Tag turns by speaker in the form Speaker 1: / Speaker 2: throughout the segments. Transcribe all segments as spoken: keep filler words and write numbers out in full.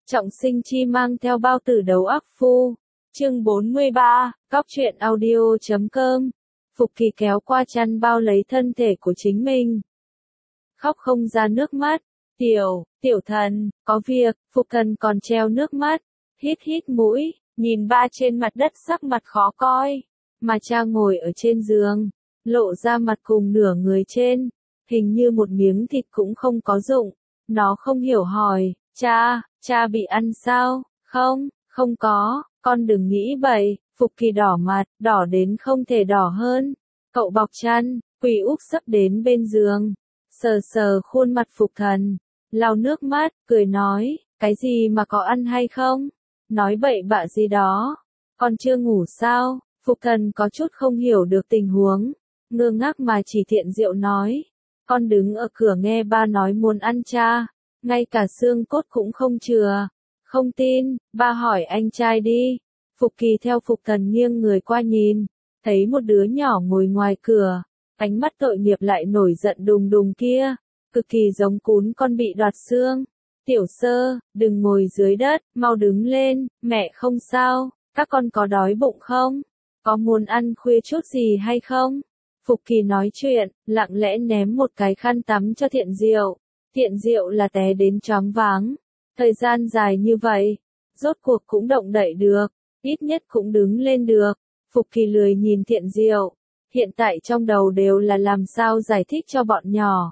Speaker 1: Trọng Sinh Chi mang theo bao tử đấu ác phu. Chương bốn mươi ba, Cóc truyện audio chấm com. Phục Kỳ kéo qua chăn bao lấy thân thể của chính mình. Khóc không ra nước mắt. Tiểu, tiểu thần, có việc. Phục Thần còn treo nước mắt. Hít hít mũi, nhìn ba trên mặt đất sắc mặt khó coi. Mà cha ngồi ở trên giường, lộ ra mặt cùng nửa người trên. Hình như một miếng thịt cũng không có dụng. Nó không hiểu hỏi, cha, cha bị ăn sao? Không, không có, con đừng nghĩ bậy. Phục Kỳ đỏ mặt, đỏ đến không thể đỏ hơn. Cậu bọc chăn, quỳ úp sấp đến bên giường, sờ sờ khuôn mặt Phục Thần, lau nước mắt, cười nói, cái gì mà có ăn hay không? Nói bậy bạ gì đó, con chưa ngủ sao? Phục Thần có chút không hiểu được tình huống, ngơ ngác mà chỉ Thiện Diệu nói, con đứng ở cửa nghe ba nói muốn ăn cha, ngay cả xương cốt cũng không chừa. Không tin, ba hỏi anh trai đi. Phục Kỳ theo Phục Thần nghiêng người qua nhìn, thấy một đứa nhỏ ngồi ngoài cửa, ánh mắt tội nghiệp lại nổi giận đùng đùng kia, cực kỳ giống cún con bị đoạt xương. Tiểu Sơ, đừng ngồi dưới đất, mau đứng lên, mẹ không sao, các con có đói bụng không? Có muốn ăn khuya chút gì hay không? Phục Kỳ nói chuyện, lặng lẽ ném một cái khăn tắm cho Thiện Diệu. Thiện Diệu là té đến choáng váng. Thời gian dài như vậy, rốt cuộc cũng động đậy được, ít nhất cũng đứng lên được. Phục Kỳ lười nhìn Thiện Diệu, hiện tại trong đầu đều là làm sao giải thích cho bọn nhỏ.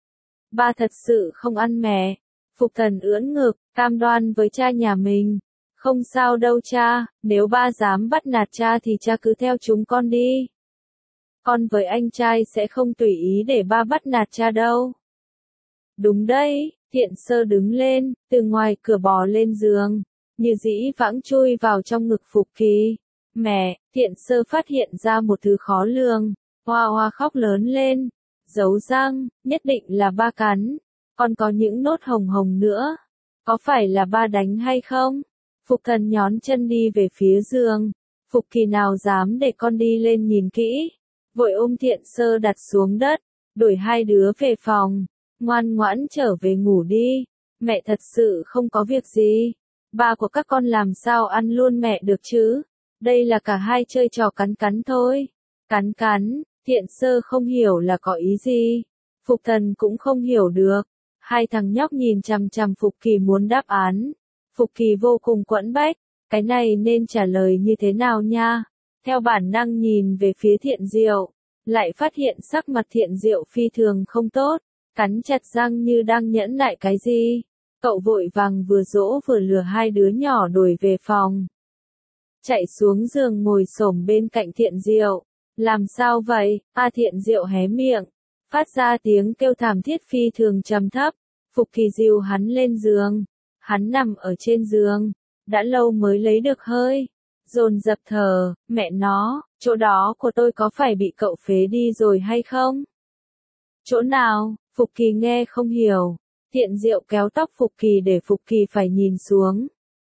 Speaker 1: Ba thật sự không ăn mẹ. Phục Thần ưỡn ngực, cam đoan với cha nhà mình. Không sao đâu cha, nếu ba dám bắt nạt cha thì cha cứ theo chúng con đi. Con với anh trai sẽ không tùy ý để ba bắt nạt cha đâu. Đúng đấy. Thiện Sơ đứng lên, từ ngoài cửa bò lên giường, như dĩ vãng chui vào trong ngực Phục Kỳ. Mẹ, Thiện Sơ phát hiện ra một thứ khó lường, hoa hoa khóc lớn lên, giấu răng, nhất định là ba cắn, còn có những nốt hồng hồng nữa, có phải là ba đánh hay không? Phục Thần nhón chân đi về phía giường, Phục Kỳ nào dám để con đi lên nhìn kỹ, vội ôm Thiện Sơ đặt xuống đất, đuổi hai đứa về phòng. Ngoan ngoãn trở về ngủ đi, mẹ thật sự không có việc gì. Ba của các con làm sao ăn luôn mẹ được chứ? Đây là cả hai chơi trò cắn cắn thôi. Cắn cắn, Thiện Sơ không hiểu là có ý gì. Phục Thần cũng không hiểu được. Hai thằng nhóc nhìn chằm chằm Phục Kỳ muốn đáp án. Phục Kỳ vô cùng quẫn bách, cái này nên trả lời như thế nào nha? Theo bản năng nhìn về phía Thiện Diệu, lại phát hiện sắc mặt Thiện Diệu phi thường không tốt. Cắn chặt răng như đang nhẫn nại cái gì. Cậu vội vàng vừa dỗ vừa lừa hai đứa nhỏ đuổi về phòng. Chạy xuống giường ngồi xổm bên cạnh Thiện Diệu. Làm sao vậy? A Thiện Diệu hé miệng, phát ra tiếng kêu thảm thiết phi thường trầm thấp. Phục Kỳ dìu hắn lên giường. Hắn nằm ở trên giường, đã lâu mới lấy được hơi. Dồn dập thở, mẹ nó, chỗ đó của tôi có phải bị cậu phế đi rồi hay không? Chỗ nào? Phục Kỳ nghe không hiểu. Thiện Diệu kéo tóc Phục Kỳ để Phục Kỳ phải nhìn xuống.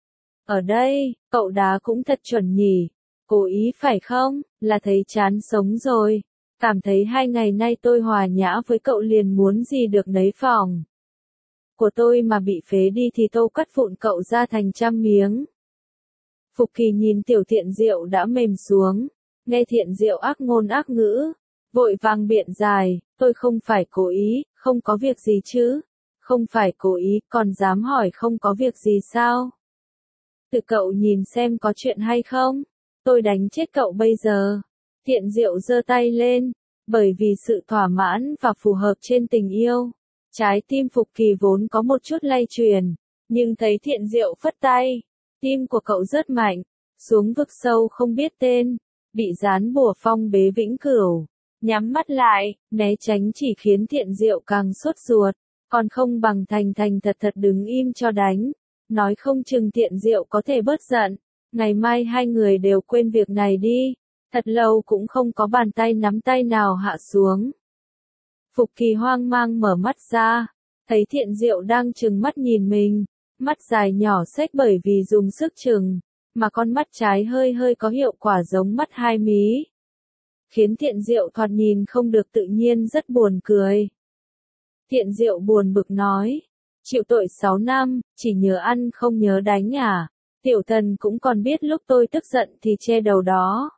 Speaker 1: Ở đây, cậu đá cũng thật chuẩn nhỉ. Cố ý phải không? Là thấy chán sống rồi. Cảm thấy hai ngày nay tôi hòa nhã với cậu liền muốn gì được nấy phòng. Của tôi mà bị phế đi thì tôi cắt vụn cậu ra thành trăm miếng. Phục Kỳ nhìn tiểu Thiện Diệu đã mềm xuống. Nghe Thiện Diệu ác ngôn ác ngữ. Vội vàng biện giải, tôi không phải cố ý, không có việc gì chứ. Không phải cố ý, còn dám hỏi không có việc gì sao? Tự cậu nhìn xem có chuyện hay không? Tôi đánh chết cậu bây giờ. Thiện Diệu giơ tay lên, bởi vì sự thỏa mãn và phù hợp trên tình yêu. Trái tim Phục Kỳ vốn có một chút lay chuyển, nhưng thấy Thiện Diệu phất tay, tim của cậu rất mạnh, xuống vực sâu không biết tên, bị dán bùa phong bế vĩnh cửu. Nhắm mắt lại, né tránh chỉ khiến Thiện Diệu càng sốt ruột, còn không bằng thành thành thật thật đứng im cho đánh. Nói không chừng Thiện Diệu có thể bớt giận, ngày mai hai người đều quên việc này đi. Thật lâu cũng không có bàn tay nắm tay nào hạ xuống. Phục Kỳ hoang mang mở mắt ra, thấy Thiện Diệu đang trừng mắt nhìn mình, mắt dài nhỏ xếch bởi vì dùng sức trừng, mà con mắt trái hơi hơi có hiệu quả giống mắt hai mí. Khiến Thiện Diệu thoạt nhìn không được tự nhiên rất buồn cười. Thiện Diệu buồn bực nói, chịu tội sáu năm, chỉ nhớ ăn không nhớ đánh à? Tiểu thần cũng còn biết lúc tôi tức giận thì che đầu đó.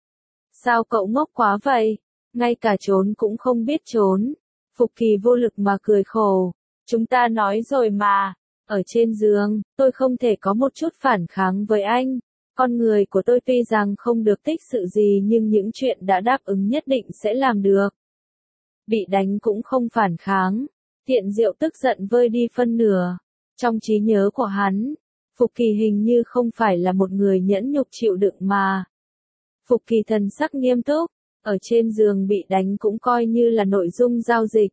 Speaker 1: Sao cậu ngốc quá vậy? Ngay cả trốn cũng không biết trốn. Phục Kỳ vô lực mà cười khổ. Chúng ta nói rồi mà. Ở trên giường, tôi không thể có một chút phản kháng với anh. Con người của tôi tuy rằng không được tích sự gì nhưng những chuyện đã đáp ứng nhất định sẽ làm được. Bị đánh cũng không phản kháng. Tiện Diệu tức giận vơi đi phân nửa. Trong trí nhớ của hắn, Phục Kỳ hình như không phải là một người nhẫn nhục chịu đựng mà. Phục Kỳ thần sắc nghiêm túc, ở trên giường bị đánh cũng coi như là nội dung giao dịch.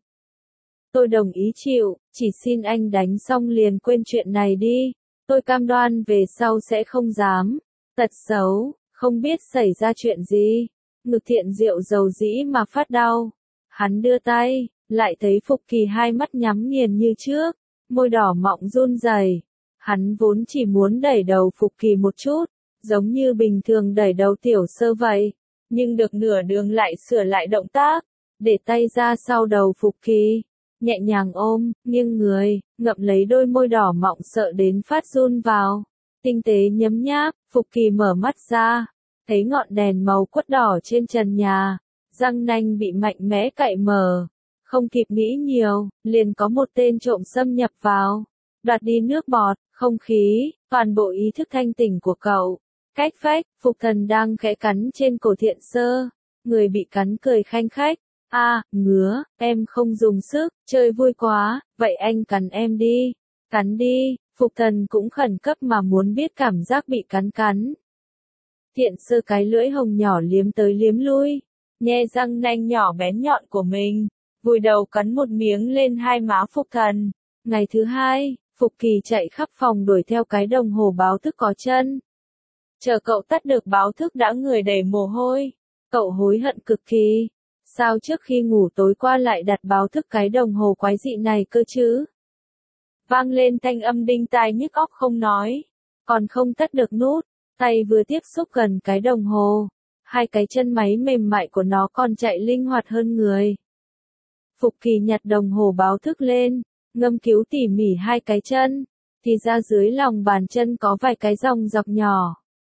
Speaker 1: Tôi đồng ý chịu, chỉ xin anh đánh xong liền quên chuyện này đi. Tôi cam đoan về sau sẽ không dám. Tật xấu, không biết xảy ra chuyện gì. Ngực Thiện Diệu dầu dĩ mà phát đau. Hắn đưa tay, lại thấy Phục Kỳ hai mắt nhắm nghiền như trước, môi đỏ mọng run rẩy. Hắn vốn chỉ muốn đẩy đầu Phục Kỳ một chút, giống như bình thường đẩy đầu tiểu sơ vậy, nhưng được nửa đường lại sửa lại động tác, để tay ra sau đầu Phục Kỳ, nhẹ nhàng ôm, nghiêng người, ngậm lấy đôi môi đỏ mọng sợ đến phát run vào. Tinh tế nhấm nháp, Phục Kỳ mở mắt ra, thấy ngọn đèn màu quất đỏ trên trần nhà, răng nanh bị mạnh mẽ cạy mở. Không kịp nghĩ nhiều, liền có một tên trộm xâm nhập vào, đoạt đi nước bọt, không khí, toàn bộ ý thức thanh tỉnh của cậu. Cách phách, Phục Thần đang khẽ cắn trên cổ Thiện Sơ, người bị cắn cười khanh khách. A, à, ngứa, em không dùng sức, chơi vui quá, vậy anh cắn em đi, cắn đi. Phục Thần cũng khẩn cấp mà muốn biết cảm giác bị cắn cắn. Thiện Sơ cái lưỡi hồng nhỏ liếm tới liếm lui, nhe răng nanh nhỏ bén nhọn của mình, vùi đầu cắn một miếng lên hai má Phục Thần. Ngày thứ hai, Phục Kỳ chạy khắp phòng đuổi theo cái đồng hồ báo thức có chân. Chờ cậu tắt được báo thức đã người đầy mồ hôi. Cậu hối hận cực kỳ. Sao trước khi ngủ tối qua lại đặt báo thức cái đồng hồ quái dị này cơ chứ? Vang lên thanh âm đinh tai nhức óc không nói. Còn không tắt được nút. Tay vừa tiếp xúc gần cái đồng hồ. Hai cái chân máy mềm mại của nó còn chạy linh hoạt hơn người. Phục Kỳ nhặt đồng hồ báo thức lên, ngâm cứu tỉ mỉ hai cái chân, thì ra dưới lòng bàn chân có vài cái dòng dọc nhỏ.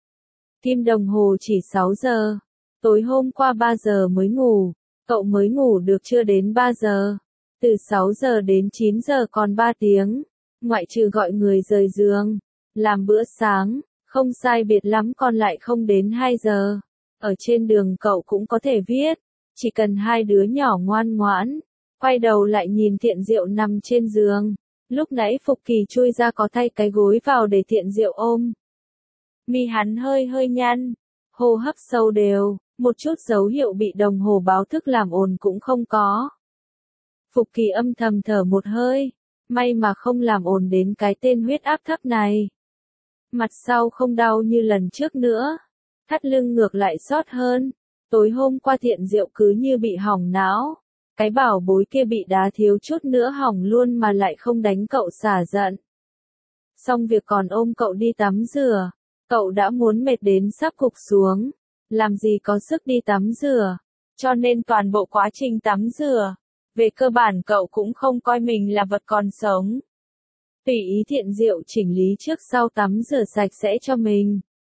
Speaker 1: Kim đồng hồ chỉ sáu giờ. Tối hôm qua ba giờ mới ngủ. Cậu mới ngủ được chưa đến ba giờ. Từ sáu giờ đến chín giờ còn ba tiếng. Ngoại trừ gọi người rời giường, làm bữa sáng, không sai biệt lắm còn lại không đến hai giờ. Ở trên đường cậu cũng có thể viết. Chỉ cần hai đứa nhỏ ngoan ngoãn. Quay đầu lại nhìn Thiện Diệu nằm trên giường. Lúc nãy Phục Kỳ chui ra có thay cái gối vào để Thiện Diệu ôm. Mi hắn hơi hơi nhăn, hô hấp sâu đều, một chút dấu hiệu bị đồng hồ báo thức làm ồn cũng không có. Phục Kỳ âm thầm thở một hơi, may mà không làm ồn đến cái tên huyết áp thấp này. Mặt sau không đau như lần trước nữa, thắt lưng ngược lại xót hơn. Tối hôm qua Thiện Diệu cứ như bị hỏng não. Cái bảo bối kia bị đá thiếu chút nữa hỏng luôn mà lại không đánh cậu xả giận. Xong việc còn ôm cậu đi tắm rửa. Cậu đã muốn mệt đến sắp gục xuống. Làm gì có sức đi tắm rửa. Cho nên toàn bộ quá trình tắm rửa, về cơ bản cậu cũng không coi mình là vật còn sống. Tùy ý Thiện Diệu chỉnh lý trước sau tắm rửa sạch sẽ cho mình.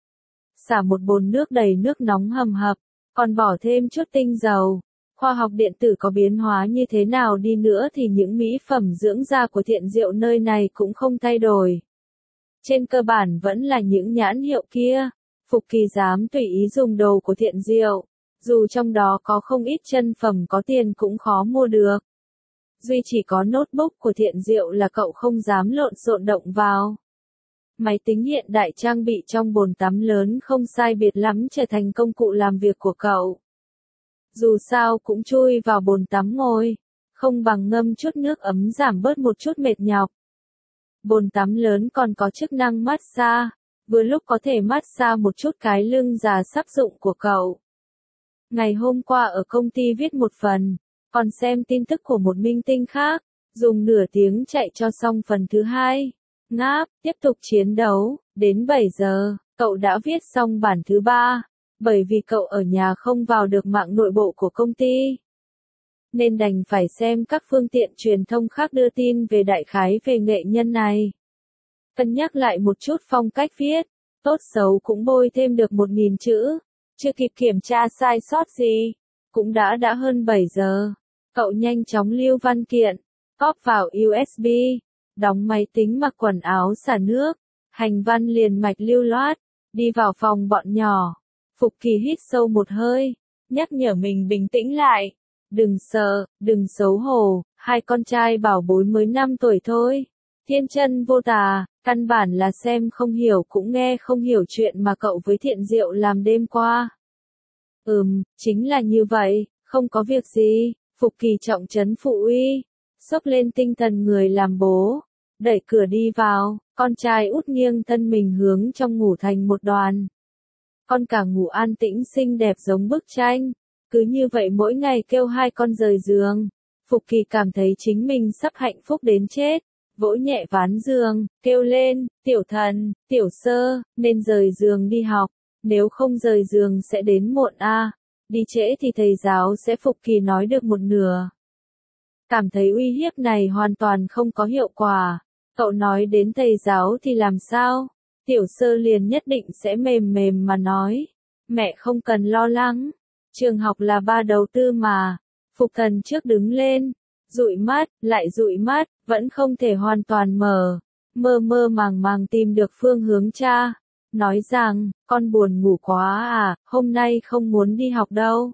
Speaker 1: Xả một bồn nước đầy nước nóng hầm hập, còn bỏ thêm chút tinh dầu. Khoa học điện tử có biến hóa như thế nào đi nữa thì những mỹ phẩm dưỡng da của Thiện Diệu nơi này cũng không thay đổi. Trên cơ bản vẫn là những nhãn hiệu kia. Phục Kỳ dám tùy ý dùng đồ của Thiện Diệu, dù trong đó có không ít chân phẩm có tiền cũng khó mua được. Duy chỉ có notebook của Thiện Diệu là cậu không dám lộn xộn động vào. Máy tính hiện đại trang bị trong bồn tắm lớn không sai biệt lắm trở thành công cụ làm việc của cậu. Dù sao cũng chui vào bồn tắm ngồi, không bằng ngâm chút nước ấm giảm bớt một chút mệt nhọc. Bồn tắm lớn còn có chức năng massage, vừa lúc có thể massage một chút cái lưng già sắp rụng của cậu. Ngày hôm qua ở công ty viết một phần, còn xem tin tức của một minh tinh khác, dùng nửa tiếng chạy cho xong phần thứ hai. Ngáp, tiếp tục chiến đấu, đến bảy giờ, cậu đã viết xong bản thứ ba, bởi vì cậu ở nhà không vào được mạng nội bộ của công ty. nên đành phải xem các phương tiện truyền thông khác đưa tin về đại khái về nghệ nhân này. Cân nhắc lại một chút phong cách viết, tốt xấu cũng bôi thêm được một nghìn chữ, chưa kịp kiểm tra sai sót gì, cũng đã đã hơn bảy giờ. Cậu nhanh chóng lưu văn kiện, cóp vào u ét bê, đóng máy tính mặc quần áo xả nước, hành văn liền mạch lưu loát, đi vào phòng bọn nhỏ. Phục Kỳ hít sâu một hơi, nhắc nhở mình bình tĩnh lại. Đừng sợ, đừng xấu hổ, hai con trai bảo bối mới năm tuổi thôi. Thiên chân vô tà, căn bản là xem không hiểu cũng nghe không hiểu chuyện mà cậu với Thiện Diệu làm đêm qua. Ừm, chính là như vậy, không có việc gì. Phục Kỳ trọng trấn phụ uy, xốc lên tinh thần người làm bố, đẩy cửa đi vào, con trai út nghiêng thân mình hướng trong ngủ thành một đoàn. Con cả ngủ an tĩnh xinh đẹp giống bức tranh, cứ như vậy mỗi ngày kêu hai con rời giường. Phục Kỳ cảm thấy chính mình sắp hạnh phúc đến chết, vỗ nhẹ ván giường, kêu lên, tiểu thần, tiểu sơ, nên rời giường đi học, nếu không rời giường sẽ đến muộn a. À. Đi trễ thì thầy giáo sẽ Phục Kỳ nói được một nửa. Cảm thấy uy hiếp này hoàn toàn không có hiệu quả. Cậu nói đến thầy giáo thì làm sao? Tiểu sơ liền nhất định sẽ mềm mềm mà nói. Mẹ không cần lo lắng. Trường học là ba đầu tư mà. Phục Thần trước đứng lên. Dụi mắt, lại dụi mắt, vẫn không thể hoàn toàn mở. Mơ mơ màng màng tìm được phương hướng cha. Nói rằng, con buồn ngủ quá à, hôm nay không muốn đi học đâu.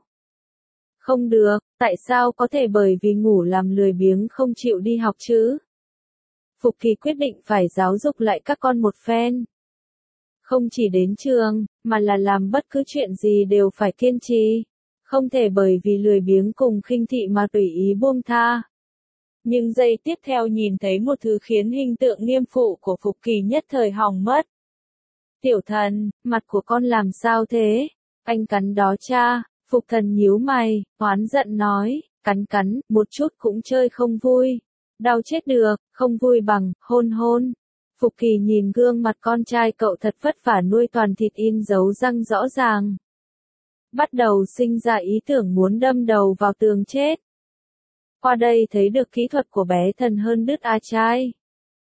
Speaker 1: Không được, tại sao có thể bởi vì ngủ làm lười biếng không chịu đi học chứ? Phục Kỳ quyết định phải giáo dục lại các con một phen. Không chỉ đến trường, mà là làm bất cứ chuyện gì đều phải kiên trì. Không thể bởi vì lười biếng cùng khinh thị mà tùy ý buông tha. Nhưng giây tiếp theo nhìn thấy một thứ khiến hình tượng nghiêm phụ của Phục Kỳ nhất thời hỏng mất. Tiểu thần, mặt của con làm sao thế? Anh cắn đó cha. Phục Thần nhíu mày, oán giận nói, cắn cắn, một chút cũng chơi không vui. Đau chết được, không vui bằng, hôn hôn. Phục Kỳ nhìn gương mặt con trai cậu thật vất vả nuôi toàn thịt in dấu răng rõ ràng. Bắt đầu sinh ra ý tưởng muốn đâm đầu vào tường chết. Qua đây thấy được kỹ thuật của bé thần hơn đứt a trai.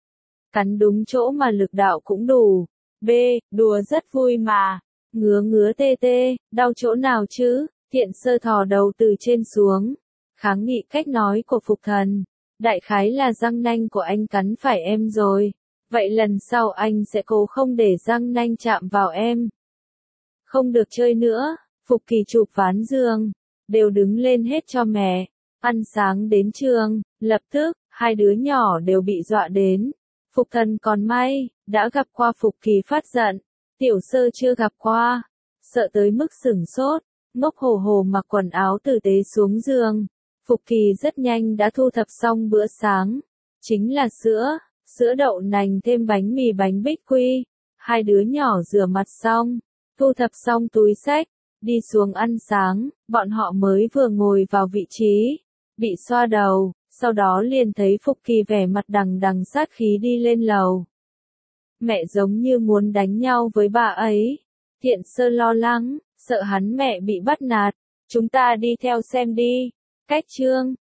Speaker 1: Cắn đúng chỗ mà lực đạo cũng đủ. B, đùa rất vui mà. Ngứa ngứa tê tê, đau chỗ nào chứ? Thiện Sơ thò đầu từ trên xuống. Kháng nghị cách nói của Phục Thần. Đại khái là răng nanh của anh cắn phải em rồi. Vậy lần sau anh sẽ cố không để răng nanh chạm vào em. Không được chơi nữa. Phục Kỳ chụp ván giường. Đều đứng lên hết cho mẹ. Ăn sáng đến trường. Lập tức, hai đứa nhỏ đều bị dọa đến. Phục Thần còn may, đã gặp qua Phục Kỳ phát giận. Tiểu Sơ chưa gặp qua. Sợ tới mức sửng sốt. Ngốc hồ hồ mặc quần áo tử tế xuống giường. Phục Kỳ rất nhanh đã thu thập xong bữa sáng. Chính là sữa, sữa đậu nành thêm bánh mì bánh bích quy. Hai đứa nhỏ rửa mặt xong, thu thập xong túi xách, đi xuống ăn sáng, bọn họ mới vừa ngồi vào vị trí, bị xoa đầu, sau đó liền thấy Phục Kỳ vẻ mặt đằng đằng sát khí đi lên lầu. Mẹ giống như muốn đánh nhau với bà ấy. Thiện Sơ lo lắng, sợ hắn mẹ bị bắt nạt. Chúng ta đi theo xem đi. Cách chương,